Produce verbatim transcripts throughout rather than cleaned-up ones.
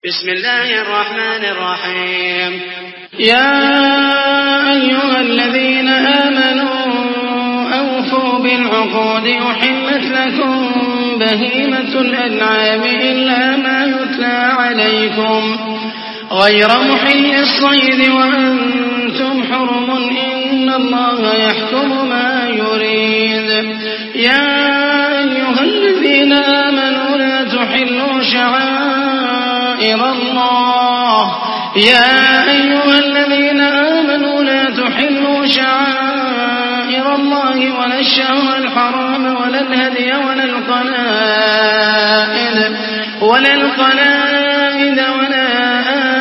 بسم الله الرحمن الرحيم. يا أيها الذين آمنوا أوفوا بالعقود أحلت لكم بهيمة الأنعام إلا ما يتلى عليكم غير محل الصيد وأنتم حرم إن الله يحكم ما يريد. يا أيها الذين آمنوا لا تحلوا شعائر الله يا أيها الذين آمنوا لا تحلوا شعائر الله ولا الشهر الحرام ولا الهدي ولا القلائد ولا القلائد ولا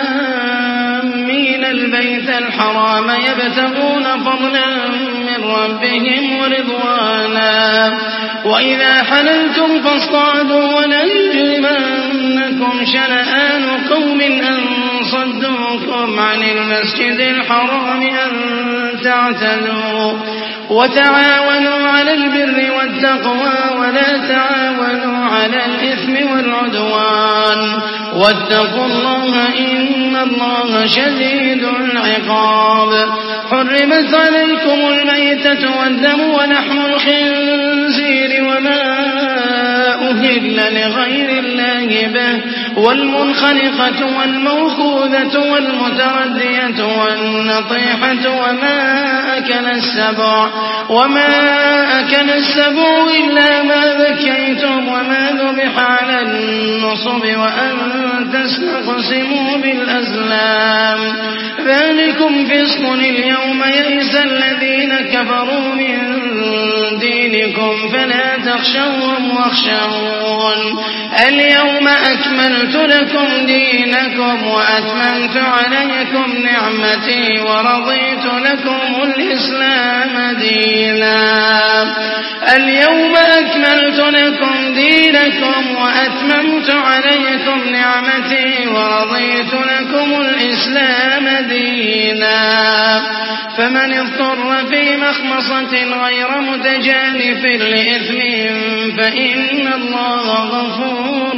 آمين البيت الحرام يبتغون فضلا من ربهم ورضوانا وإذا حللتم فاصطادوا ولا يجرمنكم شنآن قوم أن صدوكم عن المسجد الحرام أن تعتدوا وتعاونوا على البر والتقوى ولا تعاونوا على الإثم والعدوان واتقوا الله إن الله شديد العقاب. حرمت عليكم الميتة والدم ولحم الخنزير وما أهل لغير الله به والمنخنقة والموقوذة والمتردية والنطيحة وما أكل السبع وما أكل السبع إلا ما ذكيتم وما ذبح على النصب وأن تستقسموا بالأزلام ذلكم فسق. اليوم يئس الذين كفروا من دينكم فلا تخشوهم واخشون. اليوم أكملت لكم دينكم وأتممت عليكم نعمتي ورضيت لكم الإسلام دينا. اليوم أكملت لكم دينكم وأتممت عليكم نعمتي ورضيت لكم الإسلام دينا. فمن اضطر في مخمصة غير متجانف لإثم فإن الله غفور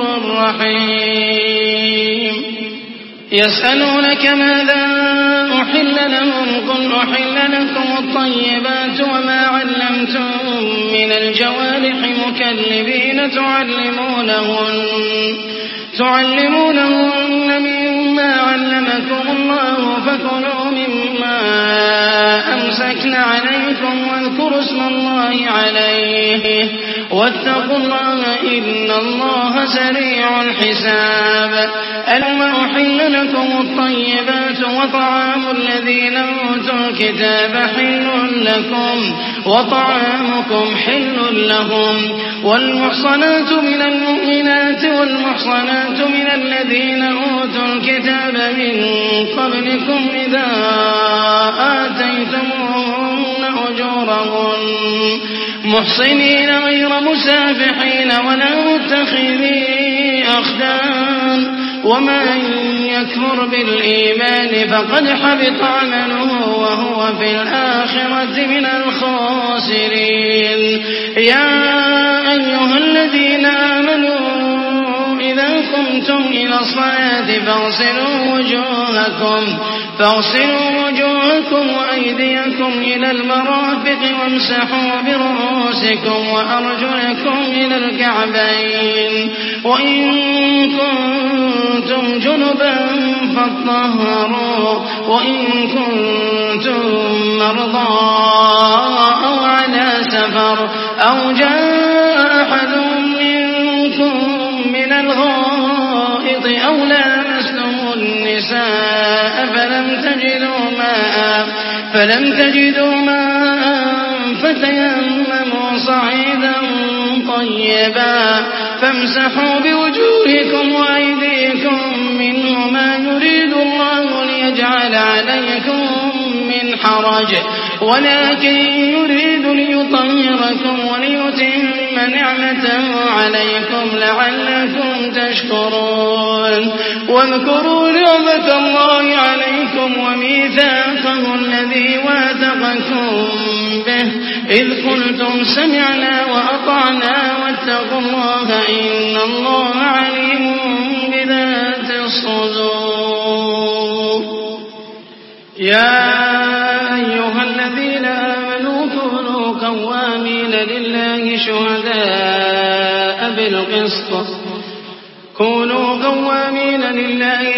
رحيم. يسألونك ماذا أحل لهم قل أحل لكم الطيبات وما علمتم من الجوارح مكلبين تعلمونهن تعلمونهن مما علمكم الله فكلوا مما أمسكن عليكم واذكروا اسم الله عليه واتقوا الله إن الله سريع الحساب. اليوم أحل لكم الطيبات وطعام الذين أوتوا الكتاب حل لكم وطعامكم حل لهم والمحصنات من المؤمنات والمحصنات من الذين أوتوا الكتاب من قبلكم إذا آتيتموهن أجورهن محصنين غير مسافحين ولا متخذي أخدان ومن يكفر بالإيمان فقد حبط عمله وهو في الآخرة من الخاسرين. يا أيها الذين آمنوا إذا قمتم إلى الصلاة فاغسلوا وجوهكم فاغسلوا وجوهكم وأيديكم إلى المرافق وامسحوا برؤوسكم وأرجلكم إلى الكعبين وإن كنتم جنبا فاطهروا وإن كنتم مرضى أو على سفر أو جاء أحد منكم من الغائط أو لامستم النساء فلم تجدوا ماء فلم تجدوا ماء فتيمموا صعيدا طيبا فامسحوا بوجوهكم وأيديكم منه ما يريد الله ليجعل عليكم من حرج ولكن يريد ليطهركم وليتم نعمته عليكم لعلكم تشكرون. واذكروا نعمة الله عليكم وميثاقه الذي واثقكم به إذ قلتم سمعنا وأطعنا واتقوا الله إن الله عليم بذات الصدور. يا أيها الذين آمنوا كونوا قوامين لله شهداء بالقسط كونوا قوامين لله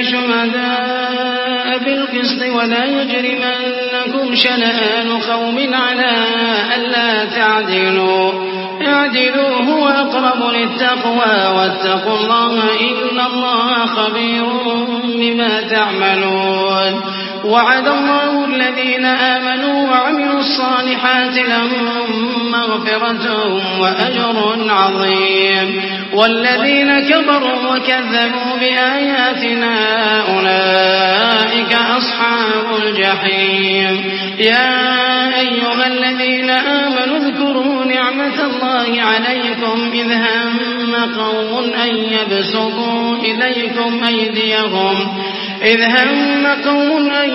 شهداء بالقسط ولا يجرمنكم شنآن قوم على ألا تعدلوا اعدلوا هو أقرب للتقوى واتقوا الله إن الله خبير بما تعملون. وعد الله الذين آمنوا وعملوا الصالحات لهم مغفرة وأجر عظيم والذين كفروا وكذبوا بآياتنا أولئك أصحاب الجحيم. يا أيها الذين آمنوا اذكروا نعمة الله عليكم إذ هم قوم أن يبسطوا إليكم أيديهم إذ هم قوم أن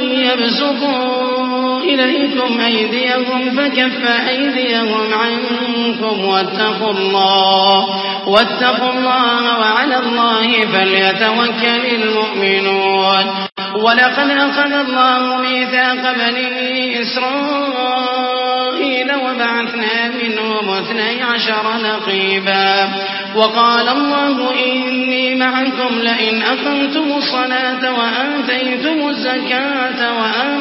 يبسطوا إليكم أيديهم فكف أيديهم عنكم واتقوا الله واتقوا الله وعلى الله فليتوكل المؤمنون. ولقد أخذ الله ميثاق بني إسرائيل وبعثنا منهم اثني عشر نقيبا وقال الله إني معكم لئن أقمتم الصلاة وآتيتم الزكاة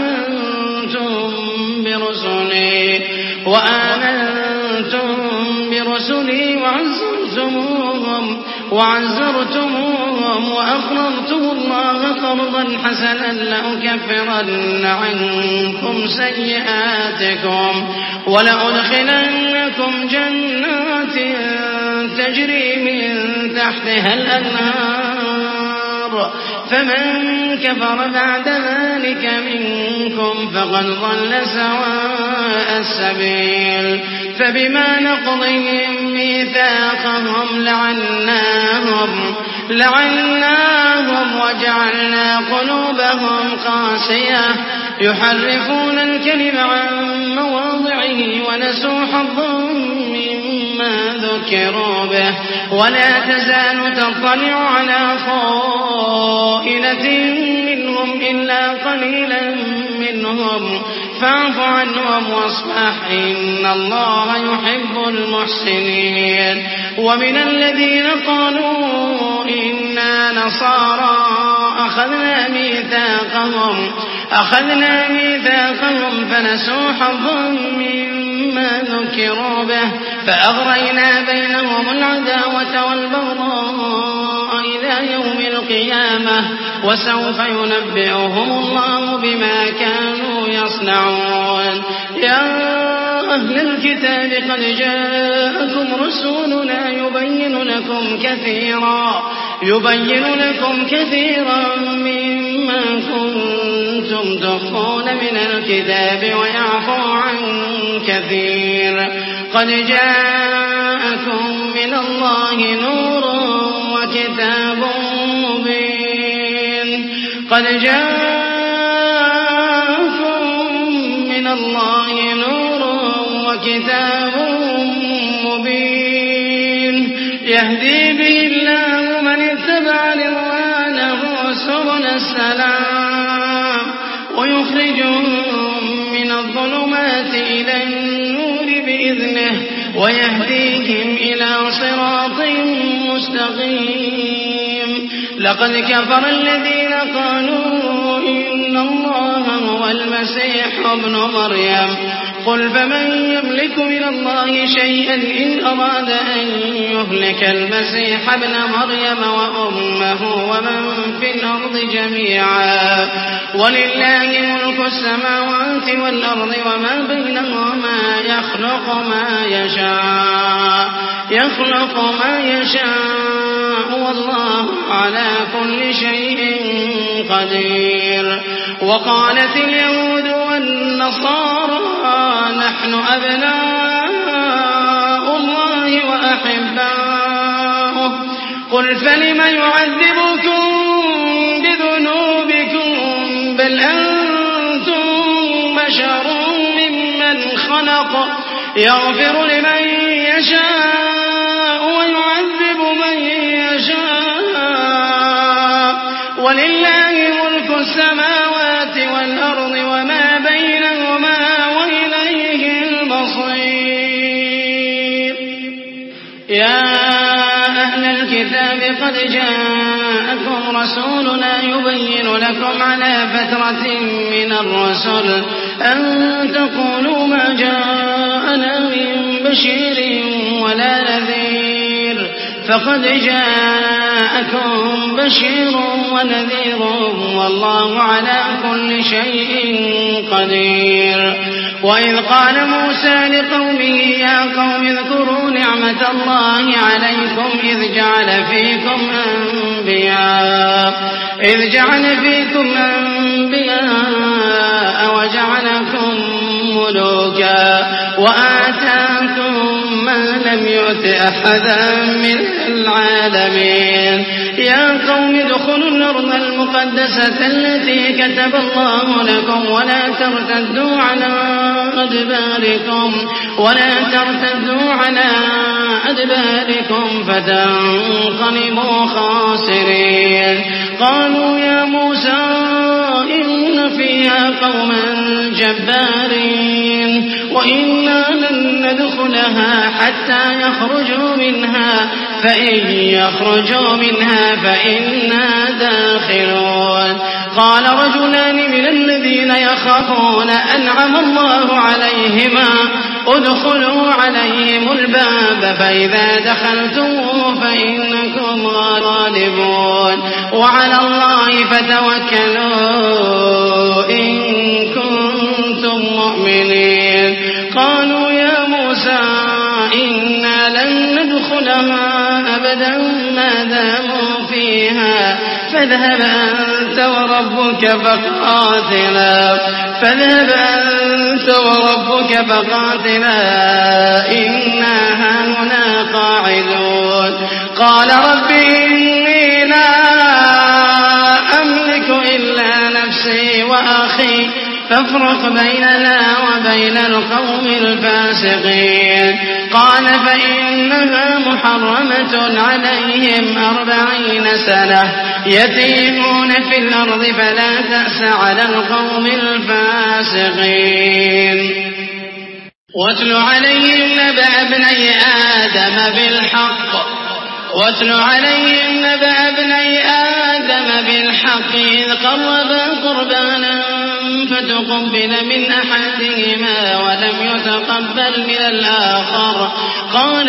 وآمنتم برسلي وآمنتم برسلي وعزرتموهم وعزرتموهم وأقرضتم الله قرضا حسنا لأكفرن عنكم سيئاتكم ولأدخلنكم جنات تجري من تحتها الأنهار فمن كفر بعد ذلك منكم فقد ضل سواء السبيل. فبما نقضهم ميثاقهم لعناهم لعناهم وجعلنا قلوبهم قاسية يحرفون الكلم عن مواضعه ونسوا حظا مما ذكروا به ولا تزال تطلع على خائنة منهم إلا قليلا منهم فاعف عنهم واصفح إن الله يحب المحسنين. ومن الذين قالوا إنا نصارى أخذنا ميثاقهم أخذنا ميثاقهم فنسوا حظا مما ذكروا به فأغرينا بينهم العداوة والبغضاء إلى يوم القيامة وسوف ينبئهم الله بما كانوا يصنعون. يا أهل الكتاب قد جاءكم رسولنا يبين لكم كثيرا يبين لكم كثيرا مما كنتم تخفون من الكتاب ويعفو عن كثير. قد جاءكم من الله نور وكتاب مبين قد جاءكم من الله نور وكتاب مبين يهدي به الله من اتبع رضوانه سبل السلام ويخرجهم من الظلمات إلى النور بإذنه ويهديهم إلى صراط مستقيم. لقد كفر الذين قالوا إن الله هو المسيح ابن مريم قل فمن يملك من الله شيئا إن أراد أن يهلك المسيح ابن مريم وأمه ومن في الأرض جميعا ولله ملك السماوات والأرض وما بينهما يخلق ما يشاء يخلق ما يشاء والله على كل شيء قدير. وقالت اليهود والنصارى نحن أبناء الله وأحباؤه قل فلم يعذبكم بذنوبكم بل أنتم بشر ممن خلق يغفر لمن يشاء ويعذب من يشاء ولله ملك السماوات والأرض وما بينهما وإليه المصير. يا أهل الكتاب قد جاءكم رسولنا يبين لكم على فترة من الرسل أن تقولوا ما جاءنا من بشير ولا نذير، فقد جاءكم بشير ونذير والله على كل شيء قدير. وإذ قال موسى لقومه يا قوم اذكروا نعمة الله عليكم إذ جعل فيكم أنبياء إذ جعل فيكم أنبياء وجعلكم ملوكا وآتاكم ما لم يؤت أحدا من العالمين. يا قوم ادخلوا الأرض المقدسة التي كتب الله لكم ولا ترتدوا على أدباركم ولا ترتدوا على أدباركم فتنقلبوا خاسرين. قالوا يا موسى إن فيها قوما جبارين وإنا لن ندخلها حتى يخرجوا منها فإن يخرجوا منها فإنا داخلون. قال رجلان من الذين يخافون أنعم الله عليهما ادخلوا عليهم الباب فإذا دخلتموه فإنكم غالبون وعلى الله فتوكلوا إن كنتم مؤمنين. قالوا يا موسى إنا لن ندخلها أبدا ما داموا فيها فاذهب أنت وربك فقاتلا فاذهب أنت وربك فقاتلا إنا هاهنا قاعدون. قال رب إني لا أملك إلا نفسي وأخي فافرق بيننا وبين القوم الفاسقين. قال فإنها محرمة عليهم أربعين سنة يتيهون في الأرض فلا تأس على القوم الفاسقين. واتل عليهم نبأ ابني آدم بالحق واتل عليهم نبأ ابني آدم بالحق إذ قربا قربانا فتقبل من أحدهما ولم يتقبل من الآخر قال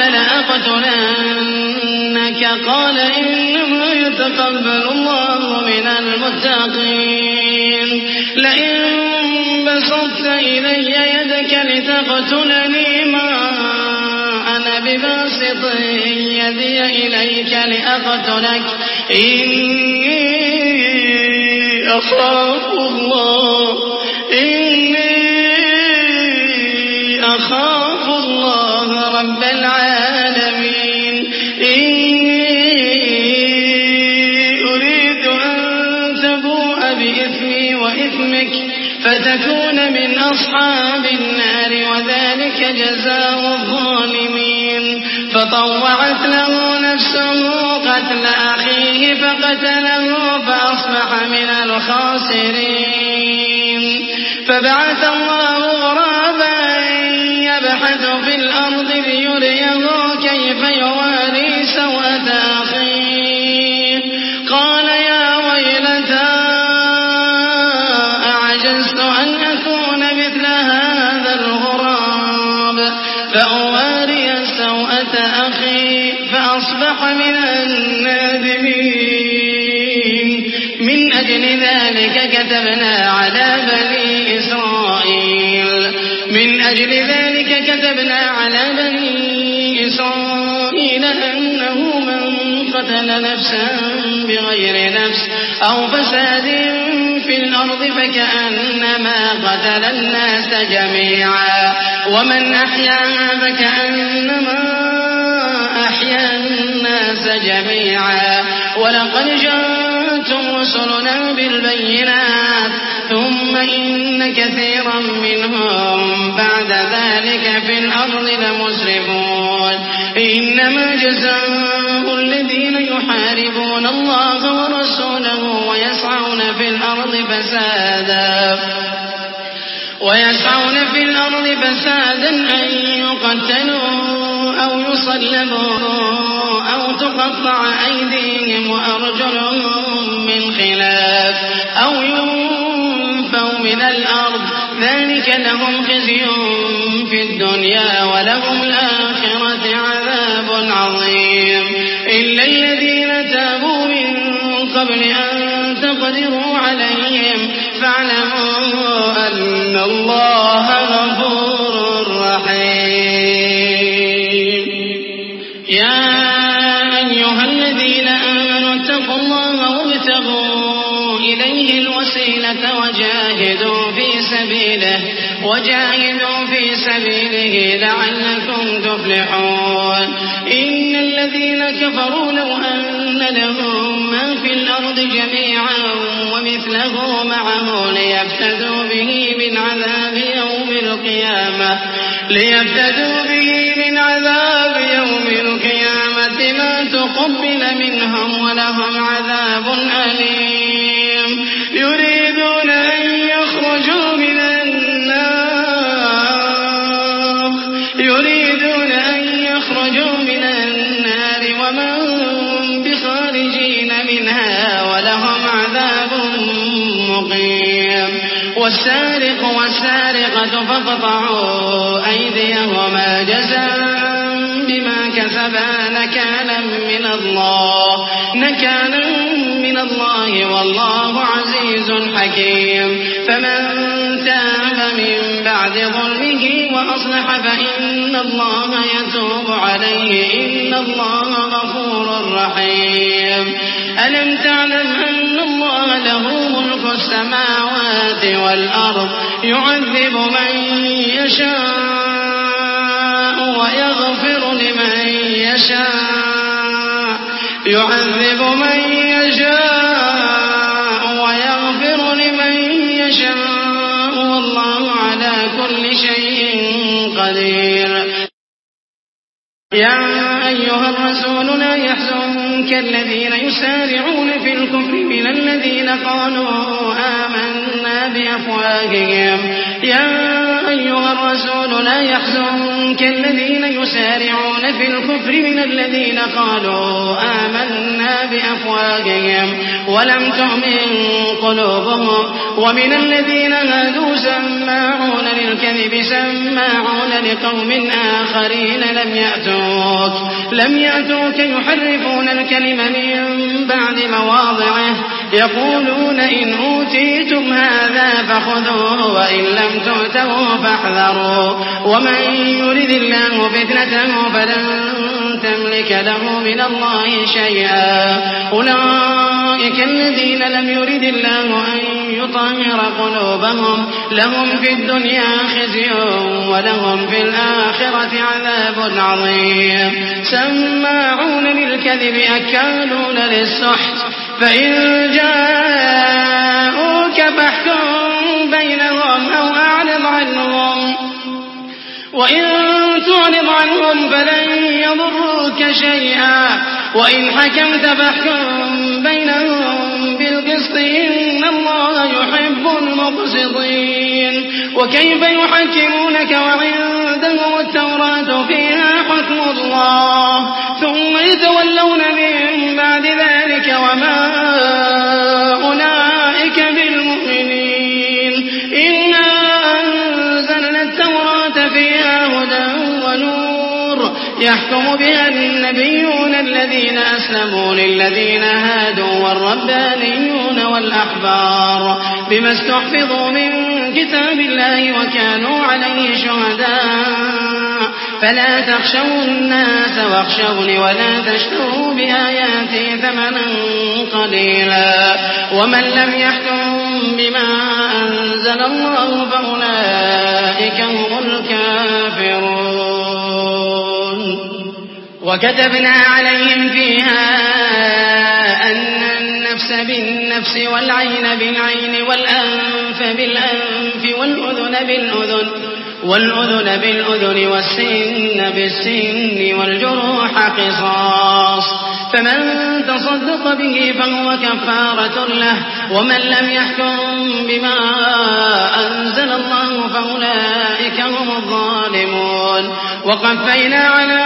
لأقتلنك قال إنما يتقبل الله من المتقين. لئن بسطت إلي يدك لتقتلني ما أنا بباسط يدي إليك لأقتلك إني أخاف الله إني أخاف الله رب العالمين. إني أريد أن تبوء بإثمي وإثمك فتكون من أصحاب النار وذلك جزاء الظالمين. فطوعت له نفسه قتل أخيه فقتله فأصبح من الخاسرين. فبعث الله غرابا يبحث في الأرض ليريه كيف يواري سوءة أخيه قال يا ويلتى أعجزت أن أكون مثل هذا الغراب فأواري سوءة أخي فأصبح من النادمين. من أجل ذلك كتبنا على بني إسرائيل من أجل ذلك كتبنا على بني إسرائيل أنه من قتل نفسا بغير نفس أو فساد في الأرض فكأنما قتل الناس جميعا ومن أحياها فكأنما أحيا الناس جميعا. ولقد جاءتم رسلنا بالبينات ثم إن كثيرا منهم بعد ذلك في الأرض لمسرفون. إنما جزاء الذين يحاربون الله ورسوله ويسعون في الأرض فسادا ويسعون في الأرض فسادا أن يقتلوا أو يصلبوا أو تقطع أيديهم وأرجلهم من خلاف أو ينفوا من الأرض ذلك لهم خزي في الدنيا ولهم الآخرة عذاب عظيم إلا الذين تابوا من قبل أن تقدروا عليهم فاعلموا أن الله غفور رحيم. يا أيها الذين آمنوا اتقوا الله وابتغوا إليه الوسيلة وجاهدوا في سبيله وجاهدوا في سبيله لعلكم تفلحون. إن الذين كفروا لو أن لهم ما في الأرض جميعا ومثله معه ليفتدوا به من عذاب يوم القيامة ليفتدوا به من عذاب يوم القيامة ما تقبل منهم ولهم عذاب أليم. يريدون أن يخرجوا من النار يريدون أن يخرجوا من النار وما هم بخارجين منها ولهم عذاب مقيم. والسارق والسارقة فاقطعوا أيديهما جزاء بما كسبا نكالا من الله نكالا من الله والله عزيز حكيم. فمن تاب من بعد ظلمه وأصلح فإن الله يتوب عليه إن الله غفور رحيم. ألم تعلم أن الله له ملك السماوات والأرض يعذب من يشاء ويغفر لمن يشاء يعذب من يشاء ويغفر لمن يشاء والله على كل شيء قدير. يا أيها الرسول لا يحزنك الذين يسارعون في الكفر من الذين قالوا آمنا بأفواههم يا أيها الرسول لا يحزنك الذين يسارعون في الكفر من الذين قالوا آمنا بأفواههم ولم تؤمن قلوبهم ومن الذين هادوا سماعون للكذب سماعون لقوم آخرين لم يأتوك لم يأتوك يحرفون الكلم من بعد مواضعه يقولون إن أوتيتم هذا فخذوه وإن لم تؤتوه فاحذروا ومن يرد الله فتنته فلن تملك له من الله شيئا. أولئك الذين لم يرد الله أن يطهر قلوبهم لهم في الدنيا خزي ولهم في الآخرة عذاب عظيم. سماعون للكذب أكالون للسحت فإن جاءوك فاحكم بينهم أو أعرض عنهم وإن تعرض عنهم فلن يضروك شيئا وإن حكمت فاحكم بينهم بالقسط إن الله يحب المقسطين. وكيف يحكمونك وعندهم التوراة فيها حكم الله ثم يتولون من بعد ذلك وما أولئك بالمؤمنين. إنا أنزلنا التوراة فيها هدى ونور يحكم بها النبيون الذين أسلموا للذين هادوا والربانيون والأحبار بما استحفظوا من كتاب الله وكانوا عليه شهداء فلا تخشوا الناس واخشوني ولا تشتروا بآياتي ثمنا قليلا ومن لم يحكم بما أنزل الله فأولئك هم الكافرون. وكتبنا عليهم فيها أن النفس بالنفس والعين بالعين والأنف بالأنف والأذن بالأذن والأذن بالأذن والسن بالسن والجروح قصاص فمن تصدق به فهو كفارة له ومن لم يحكم بما أنزل الله فأولئك هم الظالمون. وقفينا على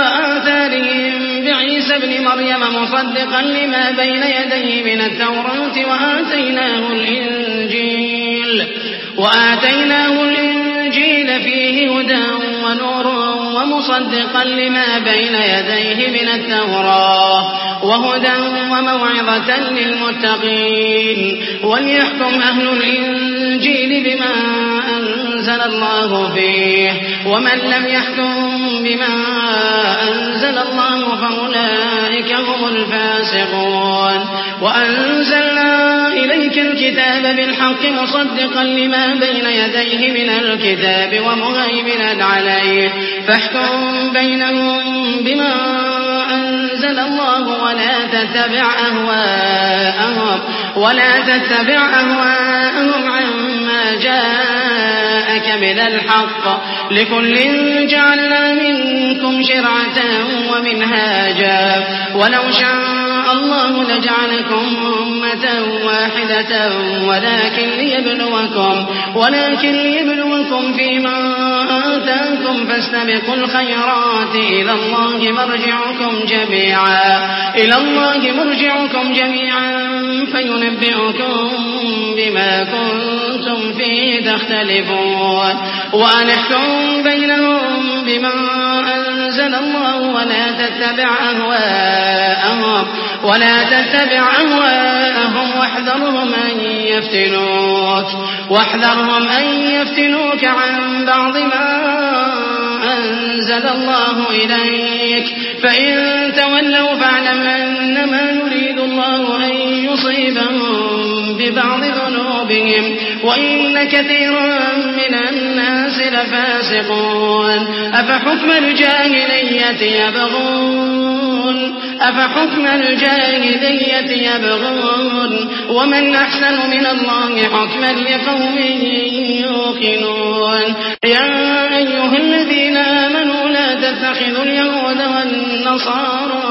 آثارهم بعيسى ابن مريم مصدقا لما بين يديه من التوراة وآتيناه الإنجيل وآتيناه الإنجيل فيه هدى ونور ومصدقا لما بين يديه من التوراة وهدى وموعظة للمتقين. وليحكم أهل الإنجيل بما أنزل الله فيه ومن لم يحكم بما أنزل الله فأولئك هم الفاسقون. وأنزلنا إليك الكتاب بالحق مصدقا لما بين يديه من الكتاب ومهيمنا عليه فاحكم بينهم بما أنزل الله ولا تتبع أهواءهم ولا تتبع أهواءهم عما جاءك من الحق لكل جعلنا منكم شرعة ومنهاجا ولو شاء الله لجعلكم أمة واحدة ولكن ليبلوكم ولكن ليبلوكم فيما آتاكم فاستبقوا الخيرات إلى الله مرجعكم جميعا إلى الله مرجعكم جميعا فينبئكم بما كنتم فيه تختلفون. وأن احكم بينهم بما أنزل الله ولا تتبع أهواءهم ولا تتبع أهواءهم واحذرهم أن يفتنوك واحذرهم أن يفتنوك عن بعض ما أنزل الله إليك فإن تولوا فاعلم أنما يريد الله أن يصيبهم ببعض ذنوبهم وإن كثيرا من الناس لفاسقون. أفحكم الجاهلية يبغون أفحكم الجاهلية يبغون ومن أحسن من الله حكما لقوم يوقنون. يا أيها الذين آمنوا لا تتخذوا اليهود والنصارى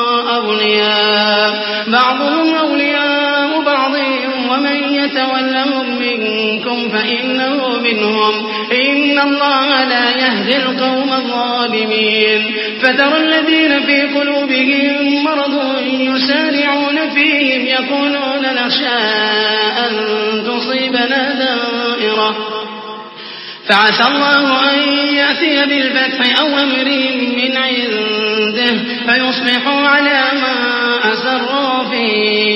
أولياء بعضهم أولياء بعض ومن يتولهم منكم فإنه منهم إن الله لا يهدي القوم الظالمين. فترى الذين في قلوبهم مرض يسارعون فيهم يقولون نخشى أن تصيبنا دائرة فعسى الله أن يأتي بالفتح أو أمر من عنده فيصبحوا على ما أسروا في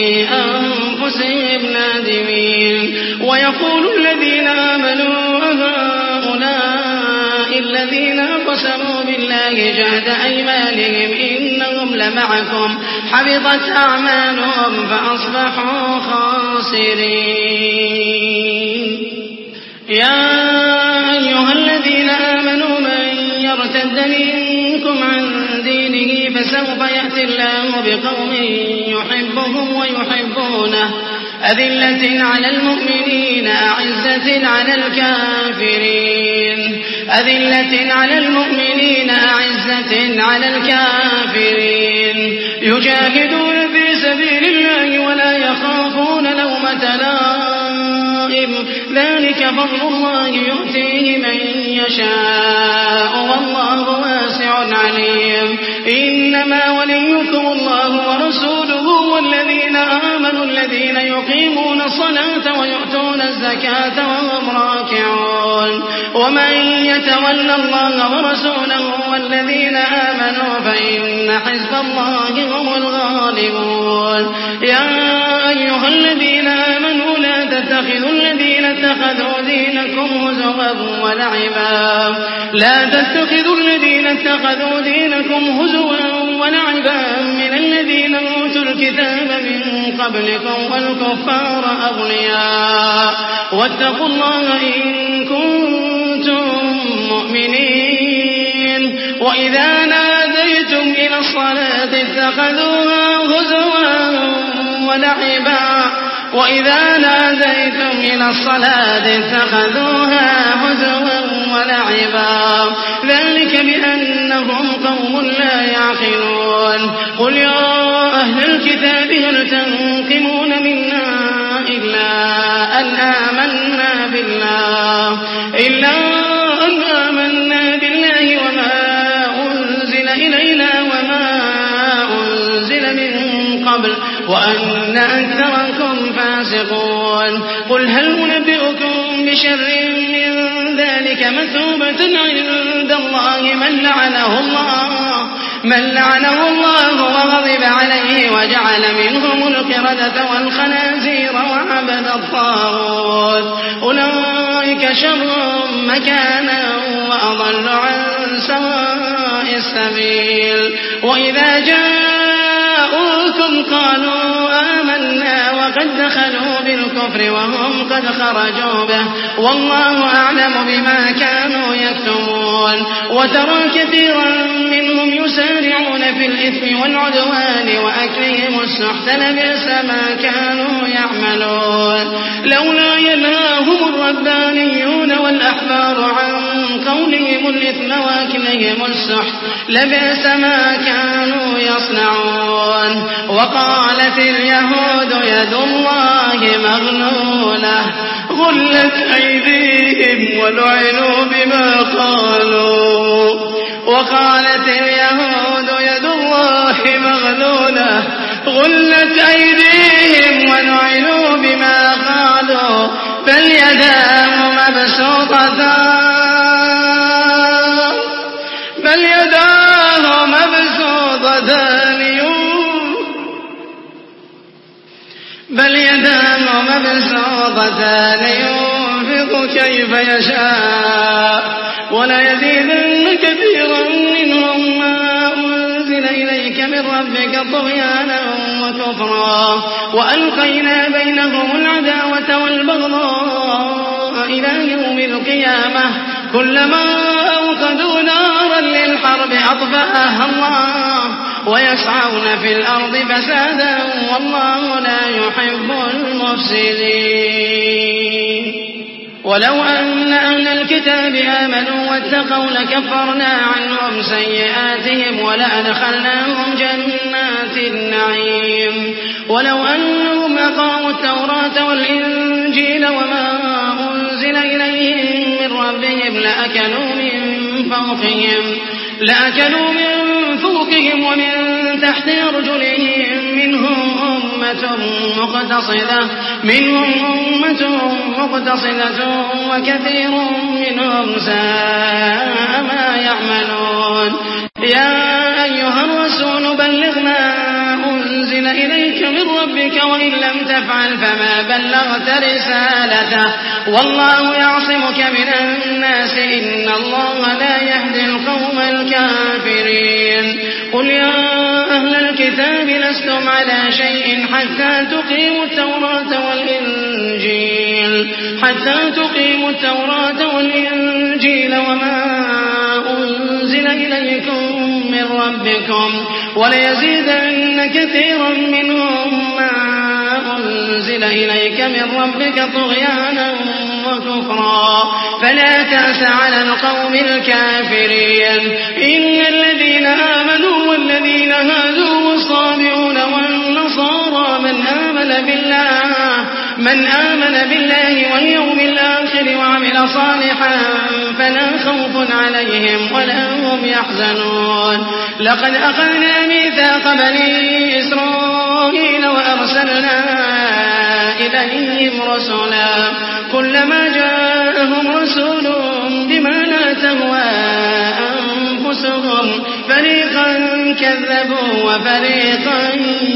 أنفسهم نادمين. ويقول الذين آمنوا هؤلاء الذين أقسموا بالله جهد أيمانهم إنهم لمعكم حبطت أعمالهم فأصبحوا خاسرين. يا أيها الذين آمنوا من يرتد منكم عن دينه فسوف يأتي الله بقوم يحبهم ويحبونه أذلة على المؤمنين أعزة على الكافرين أذلة على المؤمنين أعزة على الكافرين يجاهدون في سبيل الله ولا يخافون لومة لائم ذلك فضل الله يؤتيه من يشاء والله واسع عليم. إنما وليكم الله ورسوله والذين آمنوا الذين يقيمون الصلاة ويؤتون الزكاة وهم راكعون. ومن يتولى الله ورسوله والذين آمنوا فإن حزب الله هم الغالبون. يا أيها الذين آمنوا لا تتخذوا الذين اتخذوا دينكم هزوا ولعبا لا تتخذوا الذين اتخذوا دينكم هزوا ولعبا من الذين أوتوا الكتاب من قبلكم والكفار أولياء واتقوا الله إن كنتم مؤمنين. وإذا ناديتم إلى الصلاة اتخذوها هزوا ولعبا وإذا ناديتم إلى الصلاة اتخذوها هزوا ولعبا ذلك بأنهم قوم لا يعقلون قل يا أهل الكتاب هل تنقمون منا إلا أن آمنا بالله إلا أن آمنا بالله وما أنزل إلينا وما أنزل من قبل وأن أكثركم فاسقون قل هل أنبئكم بشر من ذلك مثوبة عند الله من لعنه الله من لعنه الله وغضب عليه وجعل منهم القردة والخنازير وعبد الطاغوت أولئك شر مكانا وأضل عن سواء السبيل وإذا جاءوكم قالوا آمنا وقد دخلوا بالكفر وهم قد خرجوا به والله أعلم بما كانوا يكتمون وترى كثيرا منهم يسارعون في الإثم والعدوان وأكلهم السحت لبئس ما كانوا يعملون لولا ينهاهم الربانيون والأحبار عن قولهم الإثم وأكلهم السحت لبئس ما كانوا يصنعون وقالت اليهود يد الله مغلولة غلت أيديهم ولعنوا بما قالوا وقالت اليهود يد الله مغلولة غلت أيديهم ولعنوا بما قالوا بل يداه مبسوطتان بل يداه مبسوطتان بل يداه مبسوطتان ينفق كيف يشاء وليزيدن كثيرا منهم ما أنزل إليك من ربك طغيانا وكفرا وألقينا بينهم العداوة والبغضاء إلى يوم القيامة كلما أوقدوا نارا للحرب أطفأها الله ويسعون في الأرض فسادا والله لا يحب المفسدين ولو أن أهل الكتاب آمنوا واتقوا لكفرنا عنهم سيئاتهم ولأدخلناهم جنات النعيم ولو أنهم أقاموا التوراة والإنجيل وما أنزل إليهم من ربهم لأكلوا من فوقهم لأكلوا من فوقهم ومن تحت أرجلهم منهم أمة مقتصدة منهم أمة مقتصدة وكثير منهم ساء ما يعملون يا أيها الرسول بلغ ما أنزل إليك من ربك وإن لم تفعل فما بلغت رسالته والله يعصمك من الناس إن الله لا يهدي القوم الكافرين قل يا أهل الكتاب لستم على شيء حتى تقيموا التوراة والإنجيل حتى تقيموا التوراة والإنجيل وما أنزل إليكم من ربكم وليزيدن كثيرا منهم ما أنزل إليك من ربك طغيانا وكفرا فلا تأس على القوم الكافرين إن الذين آمنوا والذين هادوا والصابئون والنصارى من آمن بالله من آمن بالله واليوم الآخر وعمل صالحا فلا خوف عليهم ولا هم يحزنون لقد أخذنا ميثاق بني إسرائيل وأرسلنا إليهم رسولا كلما جاءهم رسول بما لا تهوى أنفسهم فريقا كذبوا وفريقا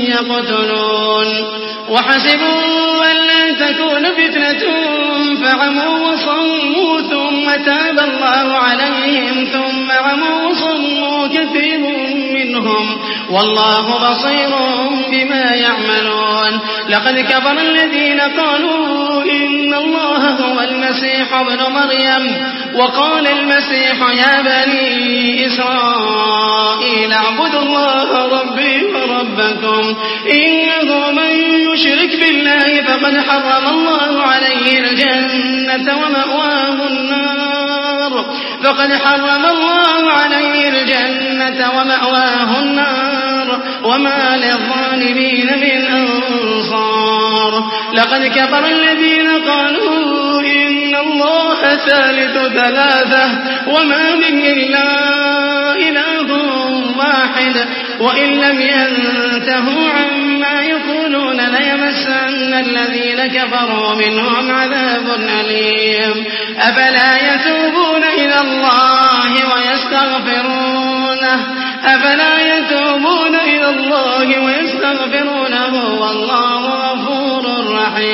يقتلون وحسبوا أن لا تكون فتنة فعموا وصموا ثم تاب الله عليهم ثم عموا وصموا كثير منهم والله بصير بما يعملون لقد كفر الذين قالوا إن الله هو المسيح ابن مريم وقال المسيح يا بني إسرائيل اعبدوا الله ربي وربكم إنه من يشرك بالله فقد حرم الله عليه الجنة ومأواه النار فقد حرم الله عليه الجنة ومأواه النار وما للظالمين من أنصار لقد كفر الذين قالوا إن الله ثالث ثلاثة وما من إلا إله واحد وإن لم ينتهوا عما يقولون ليمسن الذين كفروا منهم عذاب أليم أفلا يتوبون إلى الله ويستغفرونه أفلا يتوبون إلى الله ويستغفرونه والله غفور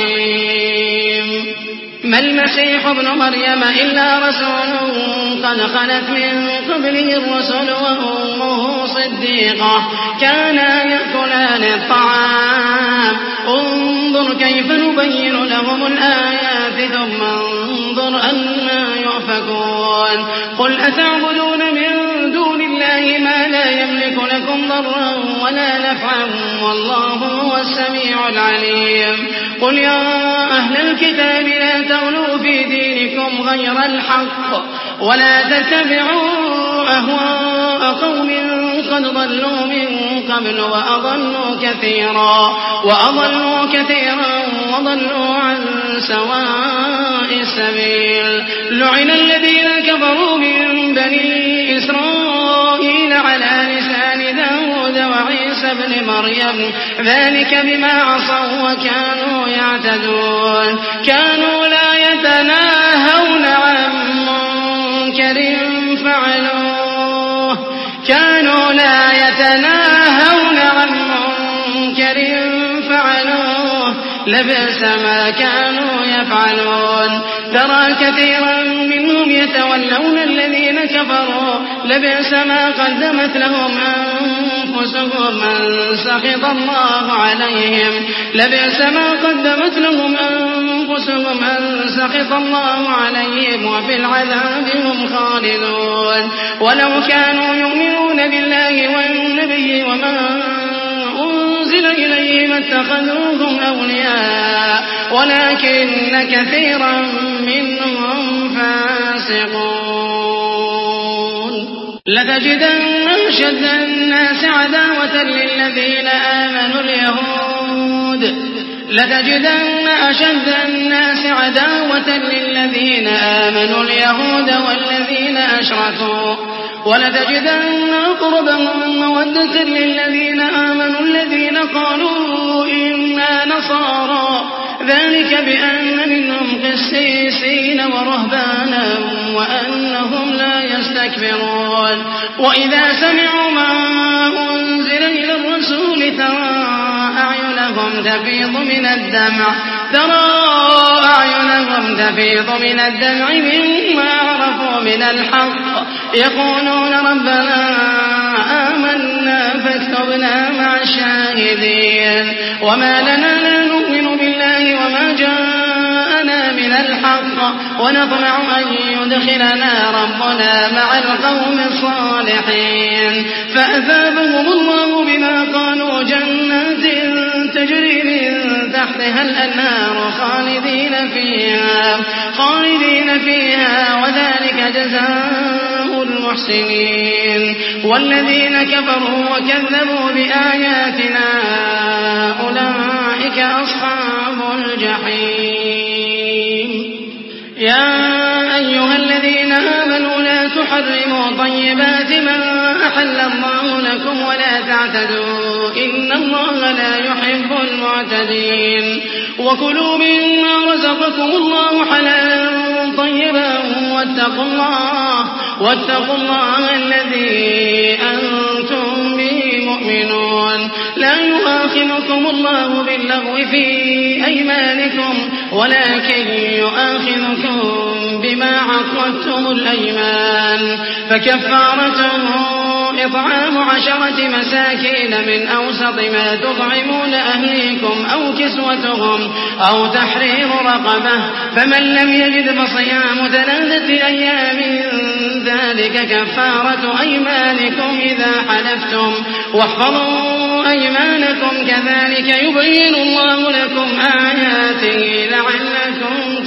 رحيم ما المسيح ابن مريم إلا رسول قد خلت من قبله الرسل وأمه صديقة كانا يأكلان الطعام انظر كيف نبين لهم الآيات ثم انظر أنا يؤفكون قل أتعبدون من دون الله ما لا يملك لكم ضرا ولا نفعا والله هو السميع العليم قل يا أهل الكتاب لا تغلوا في دينكم غير الحق ولا تتبعوا أهواء قوم قد ضلوا من قبل وأضلوا كثيرا وأضلوا كثيرا وضلوا عن سواء السبيل لعن الذين كفروا من بني إسرائيل على لسان داود وعيسى بن مريم ذلك بما عصوا وكانوا يعتدون كانوا لا يتناهون عن منكر فعلوه كانوا لا يتناهون عن منكر فعلوه لبئس ما كانوا يفعلون ترى كثيرا منهم يتولون الذين كفروا لبئس ما قدمت لهم أنفسهم أن سخط الله عليهم لبئس ما قدمت لهم أنفسهم أن سخط الله عليهم وفي العذاب هم خالدون ولو كانوا يؤمنون بالله والنبي وما أنزل إليه ما اتخذوهم أولياء ولكن كثيرا منهم فاسقون لتجدن أشد الناس عداوة للذين آمنوا اليهود لتجدن أشد الناس عداوة للذين آمنوا اليهود والذين أشركوا ولتجدن أقربهم مودة للذين آمنوا الذين قالوا إنا نصارى ذلك بأن منهم قسيسين ورهبانا وأنهم لا يستكبرون وإذا سمعوا ما أنزل إلى الرسول ترى أعينهم تفيض من الدمع ترى أعينهم تفيض من الدمع مما عرفوا من الحق يقولون ربنا آمنا فاكتبنا مع الشاهدين وما لنا لا نؤمن بالله وما جاءنا من الحق ونطمع أن يدخلنا ربنا مع القوم الصالحين فأثابهم الله بما قالوا جنات تجري من تحتها الأنهار خالدين فيها خالدين فيها وذلك جزاء المحسنين والذين كفروا وكذبوا بآياتنا أولئك أصحاب الجحيم يا أيها الذين آمنوا لا تحرموا طيبات ما أحل الله لكم ولا تعتدوا إن الله لا يحب المعتدين وكلوا مما رزقكم الله حلالا طيبا واتقوا الله واتقوا الله الذي أنتم به مؤمنون لا يؤاخذكم الله باللغو في أيمانكم ولكن يؤاخذكم بما عقدتم الأيمان فكفارته إطعام عشرة مساكين من أوسط ما تطعمون أهليكم أو كسوتهم أو تحرير رقبة، فمن لم يجد فصيام ثلاثة أيام ذلك كفارة أيمانكم إذا حلفتم، واحفظوا أيمانكم كذلك يبين الله لكم آياته لعلكم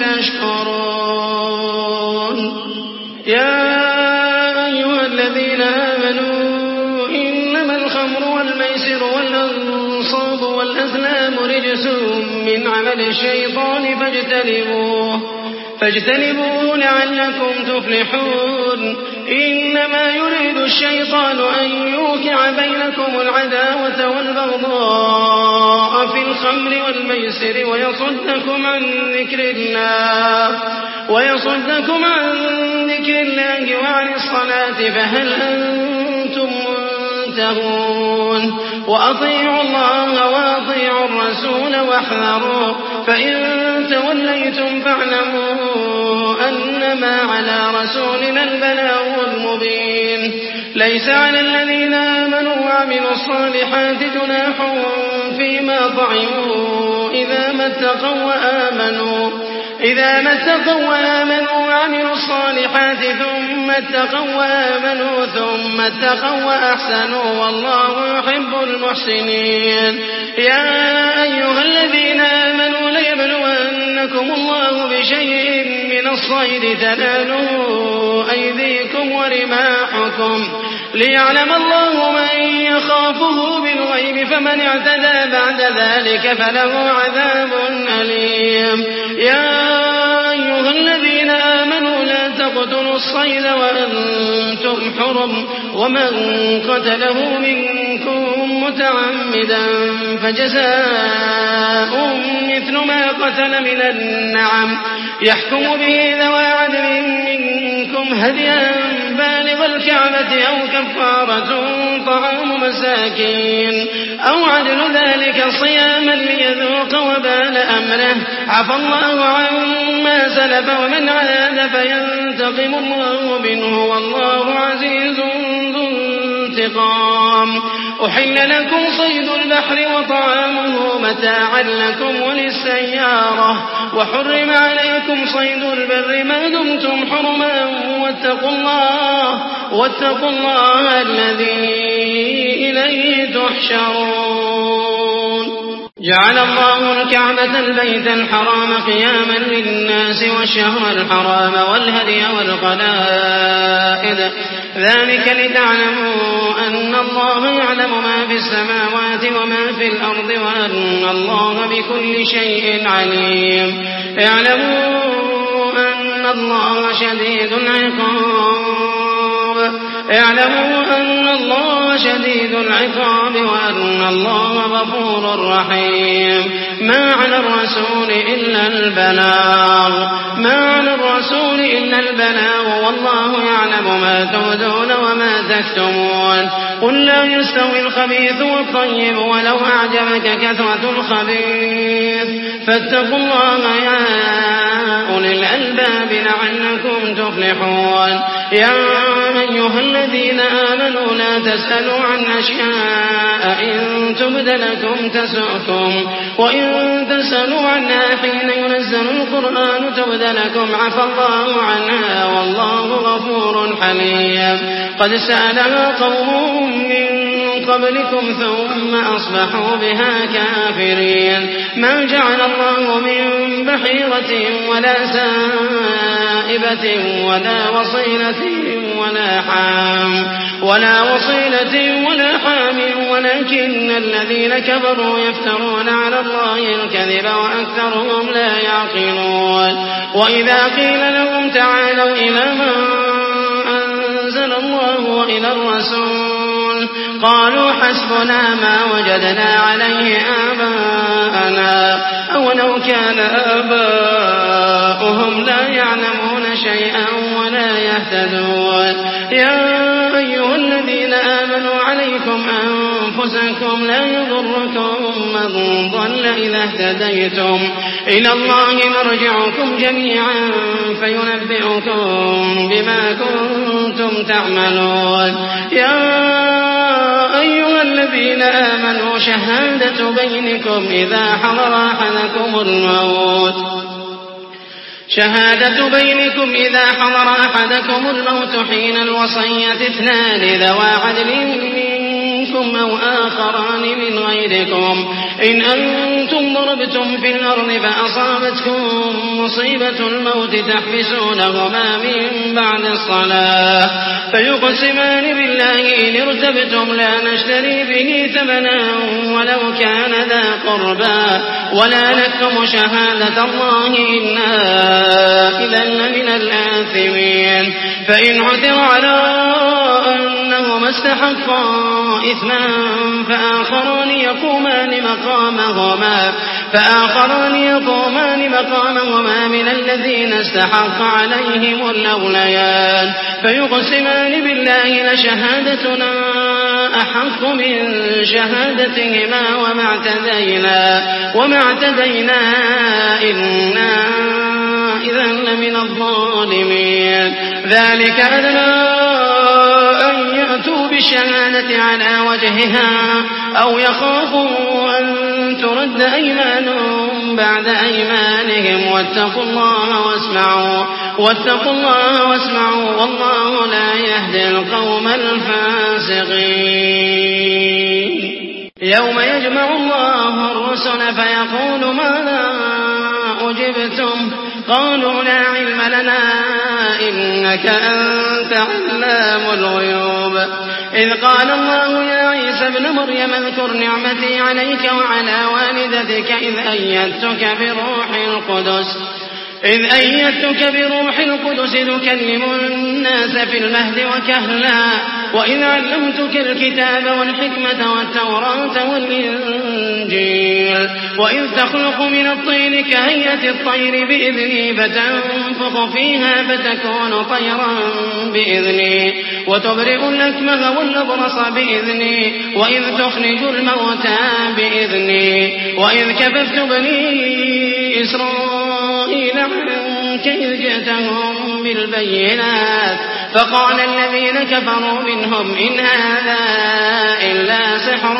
تشكرون. يا أيها الذين آمنوا إنما الخمر والميسر والأنصاب والأزلام رجس من عمل الشيطان فاجتنبوه فاجتنبوه لعلكم تفلحون. إنما يريد الشيطان أن يوقع بينكم العداوة والبغضاء في الخمر والميسر ويصدكم عن ذكر الله ويصدكم عن ذكر الله وعن الصلاة فهل أنتم منتهون؟ وأطيعوا الله وأطيعوا الرسول واحذروا، فإن توليتم فاعلموا أنما على رسولنا البلاغ المبين. ليس على الذين آمنوا وعملوا الصالحات جناح فيما طعموا إذا ما اتقوا وآمنوا إذا ما اتقوا وآمنوا وعملوا الصالحات ثم اتقوا وآمنوا ثم اتقوا وأحسنوا والله يحب المحسنين. يا أيها الذين آمنوا ليبلونكم الله بشيء من الصيد تناله أيديكم ورماحكم ليعلم الله من يخافه بالغيب، فمن اعتدى بعد ذلك فله عذاب أليم. يا أيها الذين آمنوا لا تقتلوا الصيد وأنتم حرم، ومن قتله منكم متعمدا فجزاء مثل ما قتل من النعم يحكم به ذوى عدل منكم هديا بالغ الكعبة أو كفارة طعام مساكين أو عدل ذلك صياما ليذوق وبال أمره. عفى الله عما سلف ومن عاد فينتقم الله منه والله عزيز ذو انتقام. أحل لكم صيد البحر وطعامه متاعا لكم وللسيارة، وحرم عليكم صيد البر ما دمتم حرما، واتقوا الله واتقوا الله الذي إليه تحشرون. جعل الله الكعبة البيت الحرام قياما للناس والشهر الحرام والهدي والقلائد، ذلك لتعلموا أن الله يعلم ما في السماوات وما في الأرض وأن الله بكل شيء عليم. اعلموا أن الله شديد العقاب اعلموا أن الله شديد العقاب وأن الله غفور رحيم. ما على الرسول إلا البلاغ ما على الرسول إلا البلاغ والله يعلم ما تبدون وما تكتمون. قل لا يستوي الخبيث والطيب ولو أعجبك كثرة الخبيث، فاتقوا الله يا أولي الألباب لعلكم تفلحون. يا أيها الذين آمنوا لا تسألوا عن أشياء إن تبد لكم تسؤكم، وإن تسألوا عنها حين ينزل القرآن تبد لكم عفى الله عنها والله غفور حليم. قد سألها قوم من قبلكم ثم أصبحوا بها كافرين. ما جعل الله من بحيرة ولا سائبة ولا وصيلة ولا حام ولا وصيلة ولا حام ولكن الذين كفروا يفترون على الله الكذب وأكثرهم لا يعقلون. وإذا قيل لهم تعالوا إلى ما أنزل الله وإلى الرسول قالوا حسبنا ما وجدنا عليه آباءنا أولو كان آباؤهم لا يعلمون شيئا ولا يهتدون. يا أيها الذين آمنوا عليكم أنفسكم أنفسكم لا يضركم من ضل إذا اهتديتم إلى الله مرجعكم جميعا فينبئكم بما كنتم تعملون. يا أيها الذين آمنوا شهادة بينكم إذا حضر أحدكم الموت شهادة بينكم إذا حضر أحدكم الموت حين الوصية اثنان ذوى عدل منكم أو آخران من غيركم إن أنتم ضربتم في الأرض فأصابتكم مصيبة الموت تحبسونهما من بعد الصلاة فيقسمان بالله إن ارتبتم لا نشتري به ثمنا ولو كان ذا قربى ولا نكتم شهادة الله إنا إذا لمن الآثمين. فإن عثر على أنهما استحقا إثما فآخران يقومان مقامهما فآخران يقومان مقامهما من الذين استحق عليهم الأوليان فيقسمان بالله لشهادتنا أحق من شهادتهما وما اعتدينا وما اعتدينا إنا إذا لمن الظالمين. ذلك أدنى أن يأتوا بالشهادة على وجهها أو يخافوا أن ترد أيمان بعد أيمانهم واتقوا الله واسمعوا واتقوا الله واسمعوا والله لا يهدي القوم الفاسقين. يوم يجمع الله الرسل فيقول ماذا أجبتم قالوا لا علم لنا إنك أنت علام الغيوب. إذ قال الله يا عيسى ابن مريم اذكر نعمتي عليك وعلى والدتك إذ أيدتك بروح القدس إذ أيدتك بروح القدس تكلم الناس في المهد وكهلا وإذ علمتك الكتاب والحكمة والتوراة والإنجيل وإذ تخلق من الطين كهيئة الطير بإذني فتنفخ فيها فتكون طيرا بإذني وتبرئ الأكمه والأبرص بإذني وإذ تخرج الموتى بإذني وإذ كففت بني إسرائيل عنك إذ جئتهم بالبينات فقال الذين كفروا منهم إن هذا إلا سحر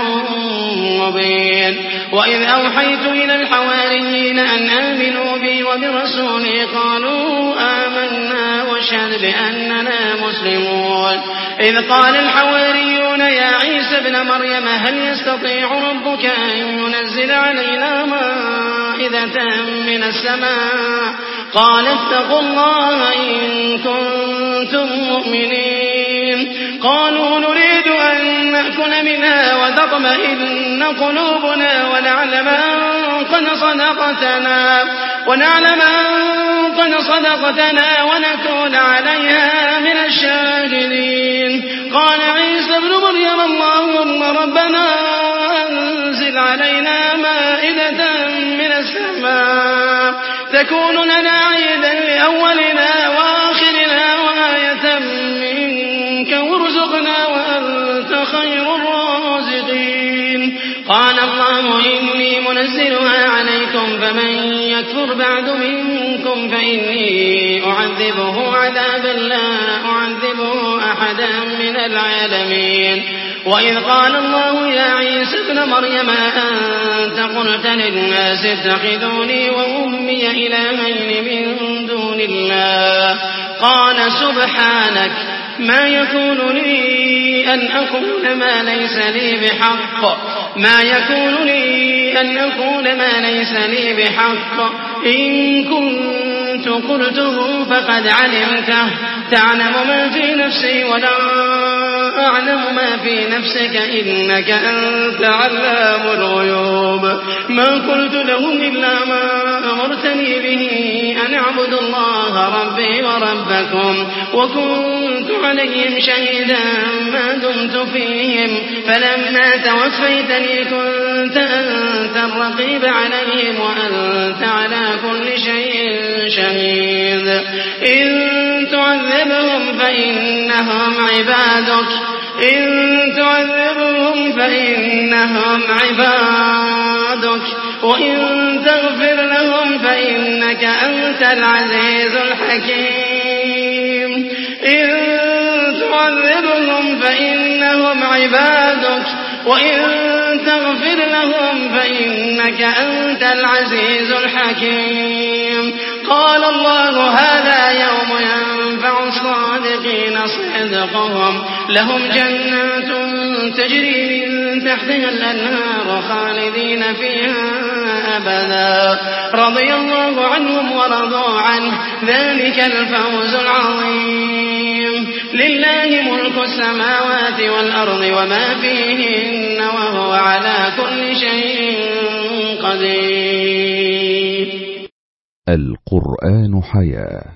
مبين. وإذ أوحيت إلى الحواريين أن آمنوا بي وبرسولي قالوا آمنا واشهد بأننا مسلمون. إذ قال الحواريون يا عيسى ابن مريم هل يستطيع ربك أن ينزل علينا مائدة من السماء قال اتقوا الله إن كنتم مؤمنين. قالوا نريد أن نأكل منها وتطمئن قلوبنا ونعلم أن قد صدقتنا ونعلم أن قد صدقتنا ونكون عليها من الشاهدين. قال عيسى ابن مريم اللهم ربنا أنزل علينا مائدة من السماء تكون لنا عيدا لأولنا وآخرنا وآية منك وارزقنا وأنت خير الرازقين. قال الله إني منزلها عليكم فمن يكفر بعد منكم فإني أعذبه عذابا لا أعذبه أحدا من العالمين. وإذ قال الله يا عيسى ابن مريم أنت قلت للناس اتخذوني وأمي إلهين من دون الله قال سبحانك ما يكون لي أن أقول ما ليس لي بحق ما يكون لي أن أقول ما ليس لي بحق إن كنت قلته فقد علمته تعلم ما في نفسي ولا أعلم ما في نفسك إنك أنت علام الغيوب. ما قلت لهم إلا ما أمرتني به أن أعبدوا الله ربي وربكم وكنت عليهم شهيدا ما دمت فيهم فلما توفيتني كنت أنت الرقيب عليهم وأنت على كل شيء شهيد. إن تعذبهم فإنهم عبادك إن تعذبهم فإنهم عبادك وإن تغفر لهم فإنك أنت العزيز الحكيم إن تعذبهم فإنهم عبادك وإن تغفر لهم فإنك أنت العزيز الحكيم قال الله هذا يوم ينفع الصادقين صدقهم لهم جنات تجري من تحتها الأنهار خالدين فيها أبدا رضي الله عنهم ورضوا عنه ذلك الفوز العظيم لله ملك السماوات والأرض وما فيهن وهو على كل شيء قدير. القرآن حياة.